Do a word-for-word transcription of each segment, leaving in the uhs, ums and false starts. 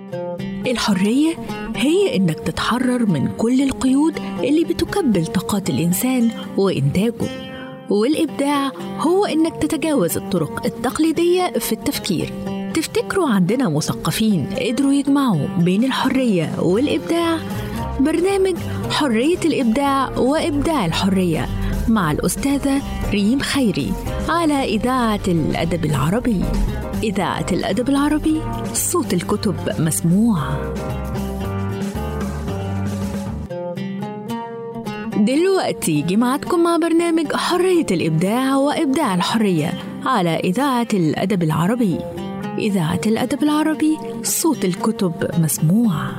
الحرية هي إنك تتحرر من كل القيود اللي بتكبل طاقات الإنسان وإنتاجه، والإبداع هو إنك تتجاوز الطرق التقليدية في التفكير. تفتكروا عندنا مثقفين قدروا يجمعوا بين الحرية والإبداع؟ برنامج حرية الإبداع وإبداع الحرية مع الأستاذة ريم خيري على إذاعة الأدب العربي. إذاعة الأدب العربي، صوت الكتب مسموع. دلوقتي جمعتكم مع برنامج حرية الإبداع وإبداع الحرية على إذاعة الأدب العربي. إذاعة الأدب العربي، صوت الكتب مسموع.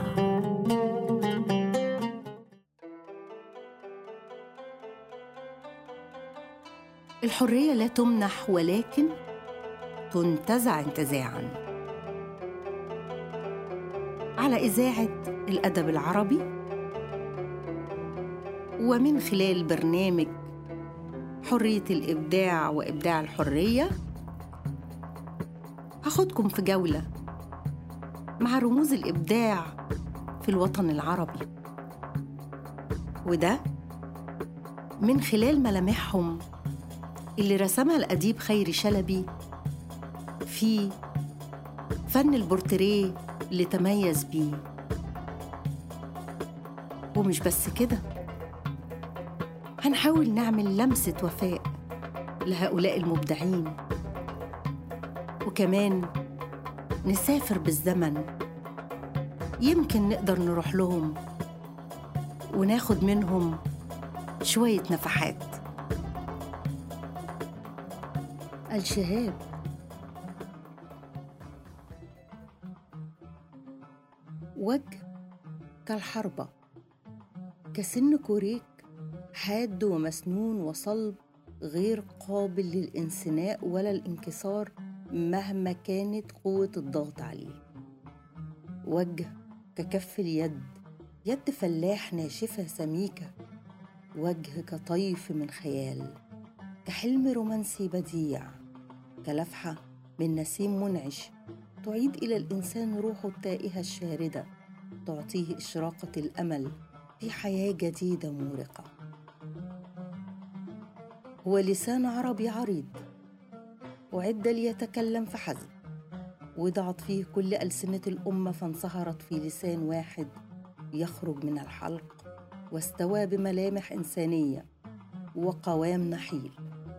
الحرية لا تمنح ولكن تنتزع انتزاعاً. على إذاعة الأدب العربي ومن خلال برنامج حرية الإبداع وإبداع الحرية هاخدكم في جولة مع رموز الإبداع في الوطن العربي، وده من خلال ملامحهم اللي رسمها الأديب خيري شلبي في فن البورتريه اللي تميز بيه. ومش بس كده، هنحاول نعمل لمسة وفاء لهؤلاء المبدعين، وكمان نسافر بالزمن، يمكن نقدر نروح لهم وناخد منهم شوية نفحات. الشهاب وجه كالحربة، كسن كوريك حاد ومسنون وصلب، غير قابل للانثناء ولا الانكسار مهما كانت قوة الضغط عليه. وجه ككف اليد، يد فلاح ناشفة سميكة. وجه كطيف من خيال، كحلم رومانسي بديع، كلفحة من نسيم منعش تعيد إلى الإنسان روحه التائهة الشاردة، تعطيه إشراقة الأمل في حياة جديدة مورقة. هو لسان عربي عريض وعد ليتكلم فحسب، وضعت فيه كل ألسنة الأمة فانصهرت في لسان واحد يخرج من الحلق، واستوى بملامح إنسانية وقوام نحيل.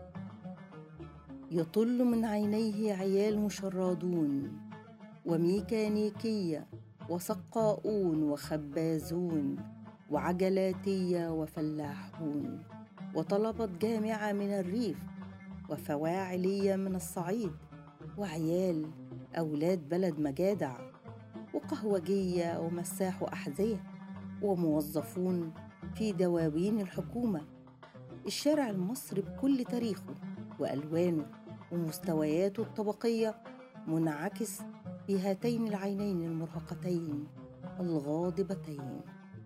يطل من عينيه عيال مشردون وميكانيكية وسقاؤون وخبازون وعجلاتية وفلاحون، وطلبة جامعة من الريف وفواعلية من الصعيد، وعيال أولاد بلد مجادع، وقهوجية ومساح أحذية، وموظفون في دواوين الحكومة. الشارع المصري بكل تاريخه وألوانه ومستوياته الطبقية منعكس في هاتين العينين المرهقتين الغاضبتين.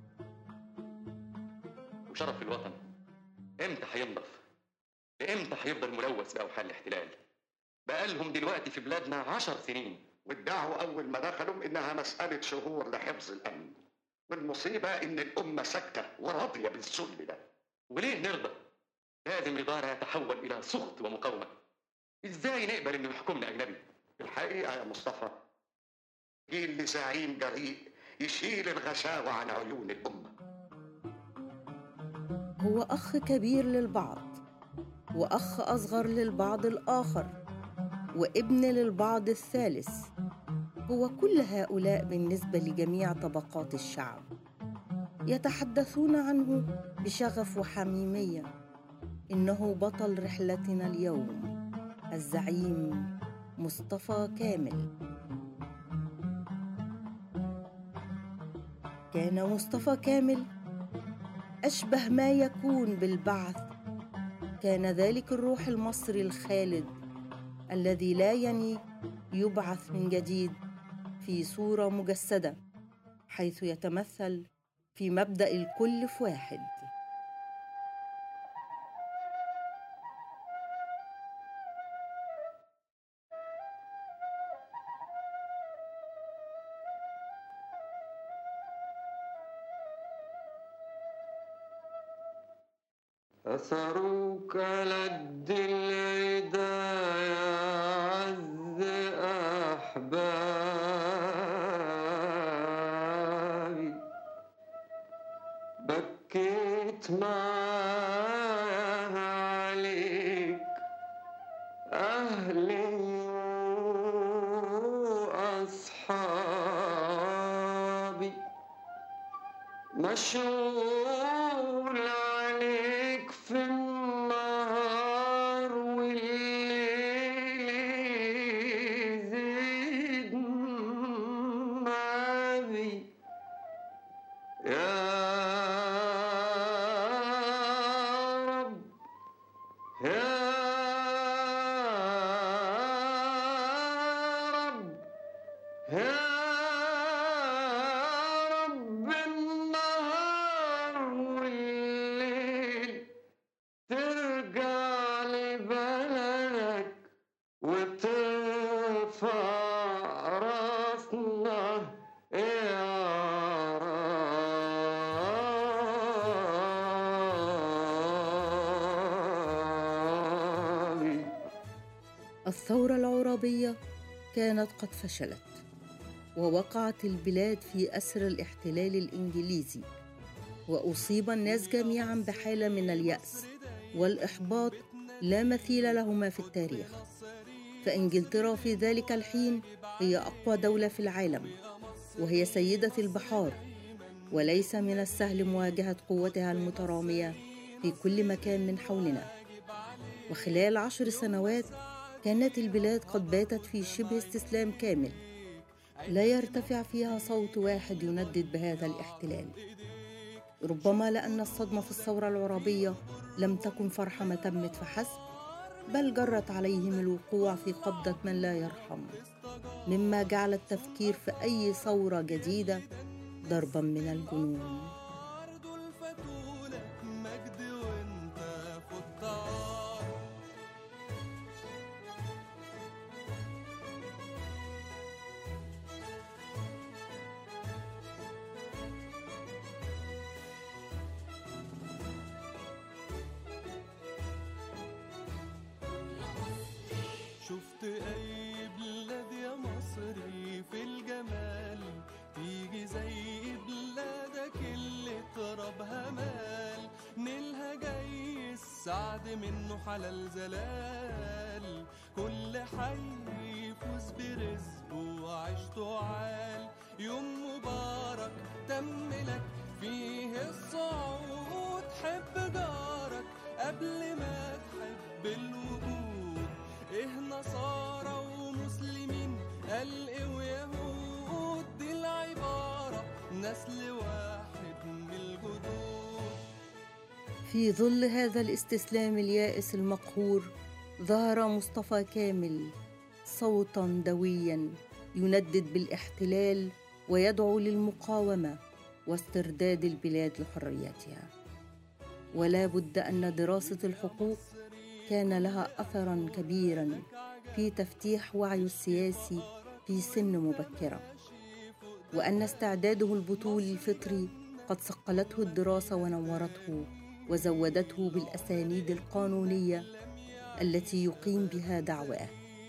وشرف الوطن امتى هينضف؟ امتى هيفضل ملوث بأوحال الاحتلال؟ بقالهم دلوقتي في بلادنا عشر سنين، وادعوا أول ما دخلوا إنها مسألة شهور لحفظ الأمن، والمصيبة إن الأمة ساكتة وراضية بالذل ده. وليه نرضى؟ لازم رضانا يتحول إلى سخط ومقاومة. إزاي نقبل إنه يحكمنا أجنبي؟ الحقيقة يا مصطفى، جيل لزعيم جريء يشيل الغشاوة عن عيون الأمة. هو أخ كبير للبعض، وأخ أصغر للبعض الآخر، وابن للبعض الثالث. هو كل هؤلاء بالنسبة لجميع طبقات الشعب، يتحدثون عنه بشغف وحميمية. إنه بطل رحلتنا اليوم، الزعيم مصطفى كامل. كان مصطفى كامل أشبه ما يكون بالبعث. كان ذلك الروح المصري الخالد الذي لا يني يبعث من جديد في صورة مجسدة، حيث يتمثل في مبدأ الكل في واحد. أثروك لد العدايا عز أحبابي، بكيت معاها عليك أهلي وأصحابي، مشغول عليك في النهار والليل يزيد نابي، يا رب يا رب يا رب، النهار والليل ترجع لبلدك وترفع راسنا يا ربي. الثورة العرابية كانت قد فشلت، ووقعت البلاد في أسر الاحتلال الإنجليزي، وأصيب الناس جميعاً بحالة من اليأس والإحباط لا مثيل لهما في التاريخ. فإنجلترا في ذلك الحين هي أقوى دولة في العالم، وهي سيدة البحار، وليس من السهل مواجهة قوتها المترامية في كل مكان من حولنا. وخلال عشر سنوات كانت البلاد قد باتت في شبه استسلام كامل، لا يرتفع فيها صوت واحد يندد بهذا الاحتلال. ربما لأن الصدمة في الثورة العرابية لم تكن فرحة ما تمت فحسب، بل جرت عليهم الوقوع في قبضة من لا يرحم، مما جعل التفكير في أي ثورة جديدة ضربا من الجنون. شفت أي بلاد يا مصري في الجمال، تيجي زي بلادك اللي ترابها مال، نيلها جاي السعد منه حلال زلال، كل حي يفوز برزقه وعيشته عال، يوم مبارك تملك فيه الصعود، حب جارك قبل ما تحب الوجود، إيه نصارى ومسلمين قلق ويهود، دي العبارة نسل واحد من الجدود. في ظل هذا الاستسلام اليائس المقهور ظهر مصطفى كامل صوتاً دوياً يندد بالاحتلال ويدعو للمقاومة واسترداد البلاد لحريتها. ولا بد أن دراسة الحقوق كان لها أثراً كبيراً في تفتيح وعي السياسي في سن مبكرة، وأن استعداده البطولي الفطري قد صقلته الدراسة ونورته وزودته بالأسانيد القانونية التي يقيم بها دعواه.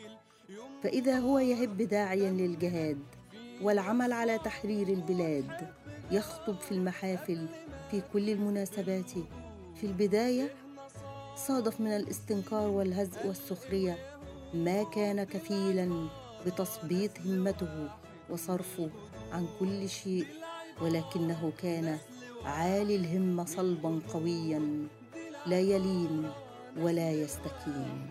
فإذا هو يهب داعياً للجهاد والعمل على تحرير البلاد، يخطب في المحافل في كل المناسبات، في البداية صادف من الاستنكار والهزء والسخرية ما كان كفيلاً بتثبيط همته وصرفه عن كل شيء، ولكنه كان عالي الهمة صلباً قوياً لا يلين ولا يستكين.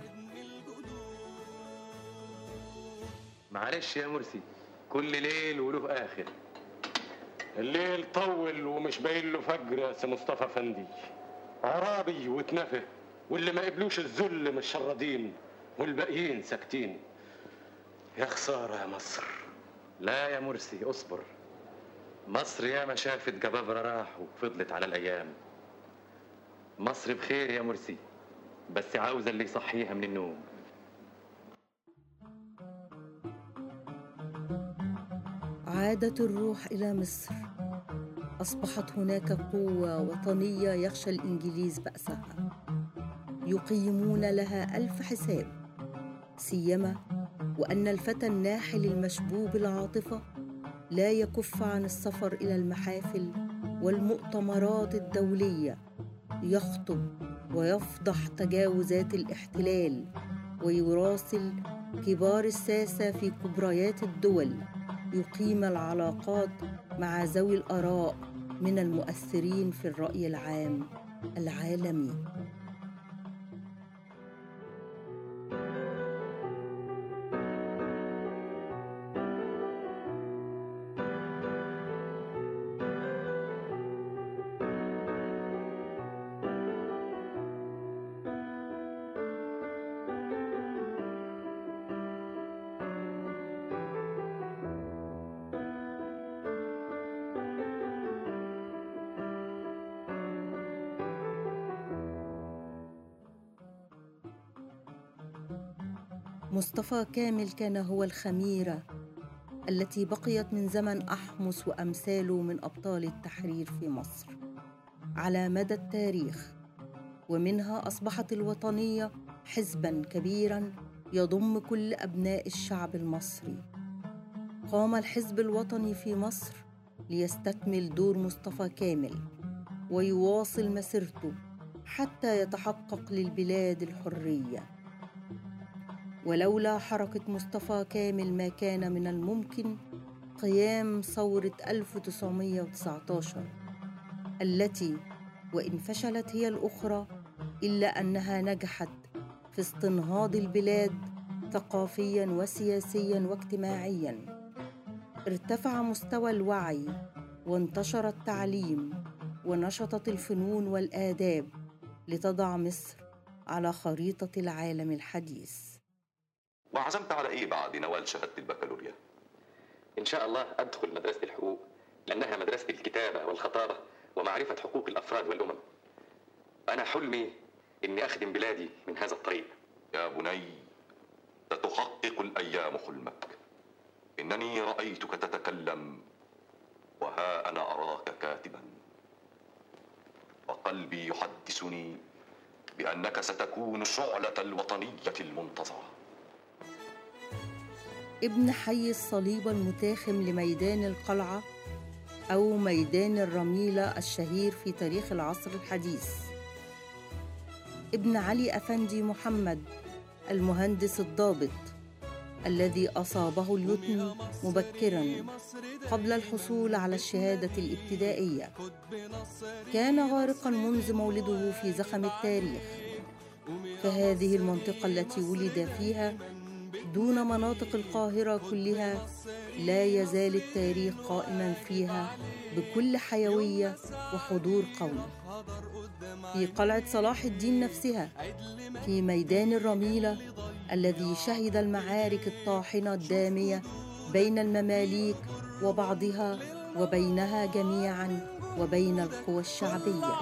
معلش يا مرسي، كل ليل وله آخر. الليل طول ومش باين له فجر يا سي مصطفى فندي. عرابي واتنفه، واللي ما قبلوش الذل مش شردين والباقيين ساكتين. يا خسارة يا مصر. لا يا مرسي اصبر، مصر ياما شافت جبابرة راح وفضلت على الأيام. مصر بخير يا مرسي، بس عاوزة اللي يصحيها من النوم. عادت الروح إلى مصر، أصبحت هناك قوة وطنية يخشى الإنجليز بأسها. يقيمون لها ألف حساب، سيما وأن الفتى الناحل المشبوب العاطفة لا يكف عن السفر إلى المحافل والمؤتمرات الدولية، يخطب ويفضح تجاوزات الاحتلال، ويراسل كبار الساسة في كبريات الدول، يقيم العلاقات مع ذوي الآراء من المؤثرين في الرأي العام العالمي. مصطفى كامل كان هو الخميرة التي بقيت من زمن أحمس وأمثاله من أبطال التحرير في مصر على مدى التاريخ، ومنها أصبحت الوطنية حزباً كبيراً يضم كل أبناء الشعب المصري. قام الحزب الوطني في مصر ليستكمل دور مصطفى كامل ويواصل مسيرته حتى يتحقق للبلاد الحرية. ولولا حركة مصطفى كامل ما كان من الممكن قيام ثورة ألف وتسعمائة وتسعة عشر التي وإن فشلت هي الأخرى إلا أنها نجحت في استنهاض البلاد ثقافياً وسياسياً واجتماعياً. ارتفع مستوى الوعي وانتشر التعليم ونشطت الفنون والآداب لتضع مصر على خريطة العالم الحديث. وعزمت على ايه بعد نوال شهادة البكالوريا؟ إن شاء الله أدخل مدرسة الحقوق، لأنها مدرسة الكتابة والخطابة ومعرفة حقوق الأفراد والأمم. أنا حلمي إني أخدم بلادي من هذا الطريق. يا بني، ستحقق الأيام حلمك. إنني رأيتك تتكلم وها أنا أراك كاتبا، وقلبي يحدثني بأنك ستكون شعلة الوطنية المنتظرة. ابن حي الصليب المتاخم لميدان القلعة أو ميدان الرميلة الشهير في تاريخ العصر الحديث. ابن علي أفندي محمد المهندس الضابط الذي أصابه اليتم مبكراً قبل الحصول على الشهادة الابتدائية. كان غارقاً منذ مولده في زخم التاريخ، فهذه المنطقة التي ولد فيها دون مناطق القاهرة كلها لا يزال التاريخ قائماً فيها بكل حيوية وحضور قوي. في قلعة صلاح الدين نفسها، في ميدان الرميلة الذي شهد المعارك الطاحنة الدامية بين المماليك وبعضها وبينها جميعاً وبين القوى الشعبية.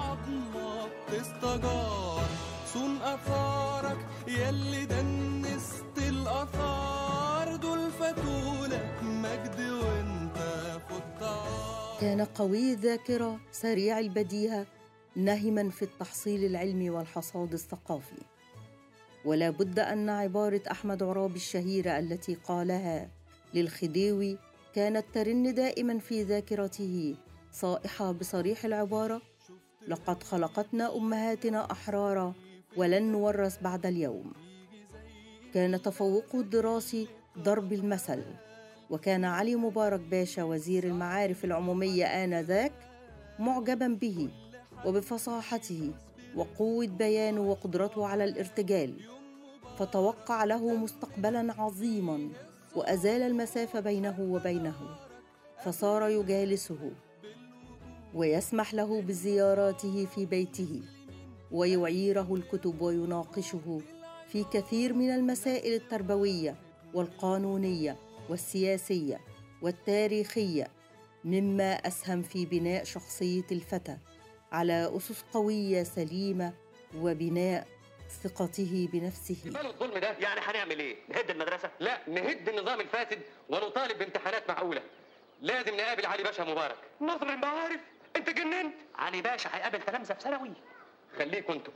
صون أفارك يلي دنست الأثار دول فتولك مجد وانت فطار. كان قوي الذاكرة سريع البديهة نهماً في التحصيل العلمي والحصاد الثقافي. ولا بد أن عبارة أحمد عرابي الشهيرة التي قالها للخديوي كانت ترن دائماً في ذاكرته صائحة بصريح العبارة: لقد خلقتنا أمهاتنا أحرارا ولن نورث بعد اليوم. كان تفوقه الدراسي ضرب المثل، وكان علي مبارك باشا وزير المعارف العمومية آنذاك معجباً به وبفصاحته وقوة بيانه وقدرته على الارتجال، فتوقع له مستقبلاً عظيماً وأزال المسافة بينه وبينه، فصار يجالسه ويسمح له بزياراته في بيته ويعيره الكتب ويناقشه في كثير من المسائل التربوية والقانونية والسياسية والتاريخية، مما أسهم في بناء شخصية الفتى على أسس قوية سليمة وبناء ثقته بنفسه. ماله الظلم ده؟ يعني هنعمل ايه؟ نهد المدرسة؟ لا، نهد النظام الفاسد ونطالب بامتحانات معقولة. لازم نقابل علي باشا مبارك. نظر المعارف؟ انت جننت؟ علي باشا هيقابل تلامذة في ثانوي. خليكوا انتوا،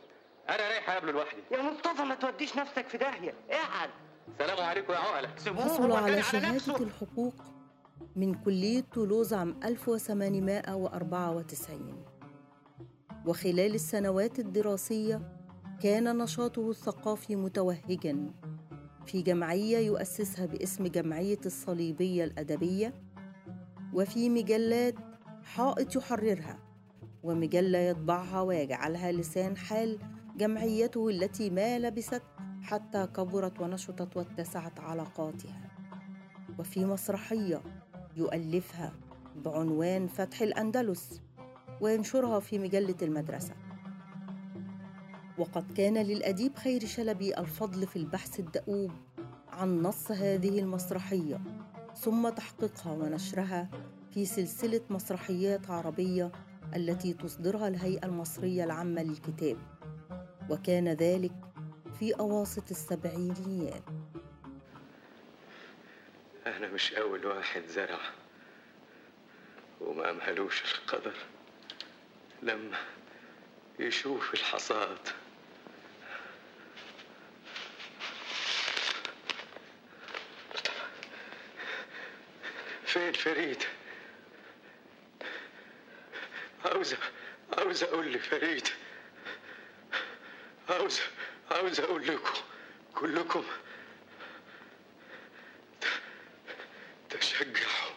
انا رايح اقابله لوحدي. يا مصطفى ما توديش نفسك في داهيه، اقعد. سلام عليكم يا عقله. حصل على شهادة الحقوق من كلية تولوز عام ألف وثمانمائة وأربعة وتسعين، وخلال السنوات الدراسية كان نشاطه الثقافي متوهجاً في جمعية يؤسسها باسم جمعية الصليبية الأدبية، وفي مجلات حائط يحررها، ومجلة يطبعها ويجعلها لسان حال جمعيته التي ما لبثت حتى كبرت ونشطت واتسعت علاقاتها، وفي مسرحية يؤلفها بعنوان فتح الأندلس وينشرها في مجلة المدرسة. وقد كان للأديب خيري شلبي الفضل في البحث الدؤوب عن نص هذه المسرحية ثم تحقيقها ونشرها في سلسلة مسرحيات عربية التي تصدرها الهيئة المصرية العامة للكتاب، وكان ذلك في أواسط السبعينيات. أنا مش أول واحد زرع وما أمهلوش القدر لما يشوف الحصاد. فين فريد؟ عاوز عاوز أقول لفريد، عاوز عاوز أقول لكم كلكم تشجعوا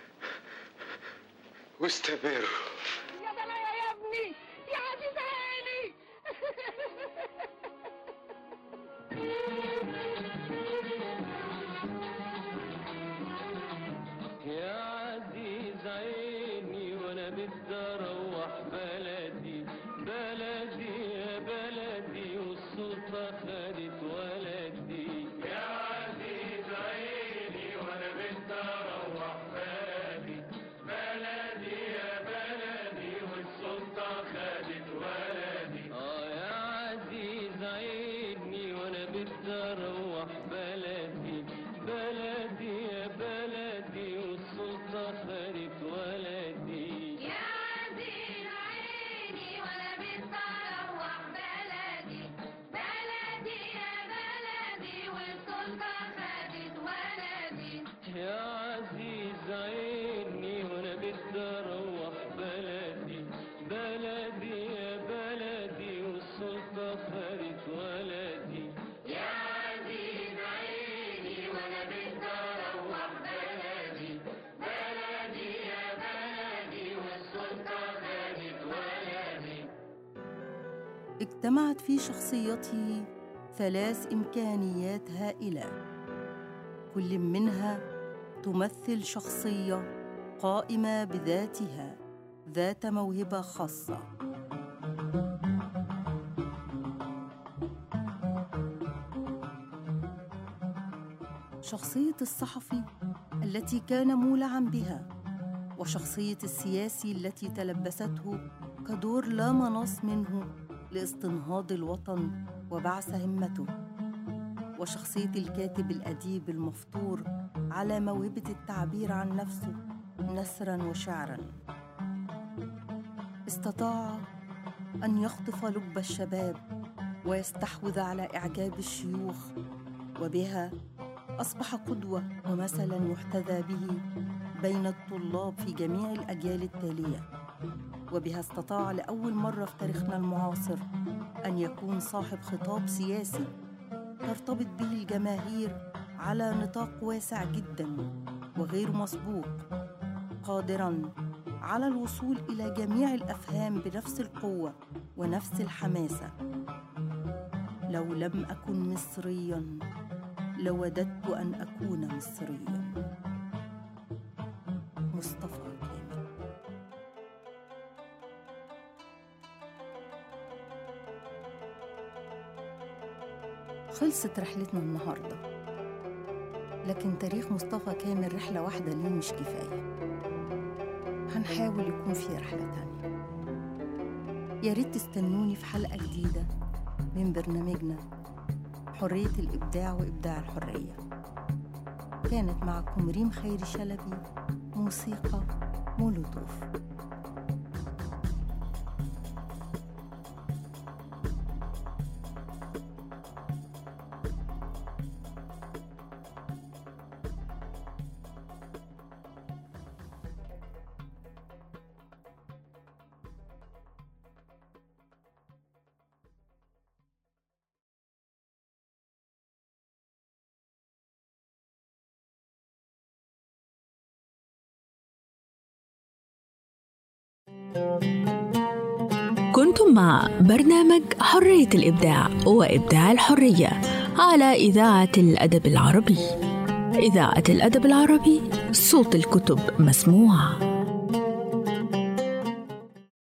واستمروا. يا بلايا يا ابني يا عزيز عيني. يا عزيز عيني وانا بدي اروح بلدي، بلدي يا بلدي والسلطة خدت ولدي. يا عزيز عيني وانا بدي اروح بلدي، بلدي يا بلدي والسلطة خدت ولدي. اه يا عزيز عيني وانا بدي اروح بلدي، بلدي يا بلدي والسلطة خدت ولدي. يا عزيز عيني وانا بدي اروح بلدي، بلدي يا بلدي والسلطة خدت ولدي. يا عزيز عيني وانا بدي اروح بلدي، بلدي يا بلدي والسلطة خدت ولدي. يا عزيز عيني وانا بدي اروح بلدي، بلدي يا بلدي والسلطة خدت ولدي. اجتمعت في شخصيته ثلاث إمكانيات هائلة، كل منها تمثل شخصية قائمة بذاتها ذات موهبة خاصة. شخصية الصحفي التي كان مولعاً بها، وشخصية السياسي التي تلبسته كدور لا مناص منه لاستنهاض الوطن وبعث همته، وشخصية الكاتب الأديب المفطور على موهبة التعبير عن نفسه نثراً وشعراً. استطاع أن يخطف لب الشباب ويستحوذ على إعجاب الشيوخ، وبها أصبح قدوة ومثلاً يحتذى به بين الطلاب في جميع الأجيال التالية، وبها استطاع لأول مرة في تاريخنا المعاصر أن يكون صاحب خطاب سياسي ترتبط به الجماهير على نطاق واسع جداً وغير مسبوق، قادراً على الوصول إلى جميع الأفهام بنفس القوة ونفس الحماسة. لو لم أكن مصرياً لوددت أن أكون مصرياً. مصطفى كامل. خلصت رحلتنا النهاردة، لكن تاريخ مصطفى كامل رحلة واحدة ليه مش كفاية، هنحاول يكون في رحلة تانية. يا ريت تستنوني في حلقة جديدة من برنامجنا حرية الإبداع وإبداع الحرية. كانت معكم ريم خيري شلبي، موسيقى مولوتوف. كنتم مع برنامج حرية الإبداع وإبداع الحرية على إذاعة الأدب العربي. إذاعة الأدب العربي، صوت الكتب مسموع.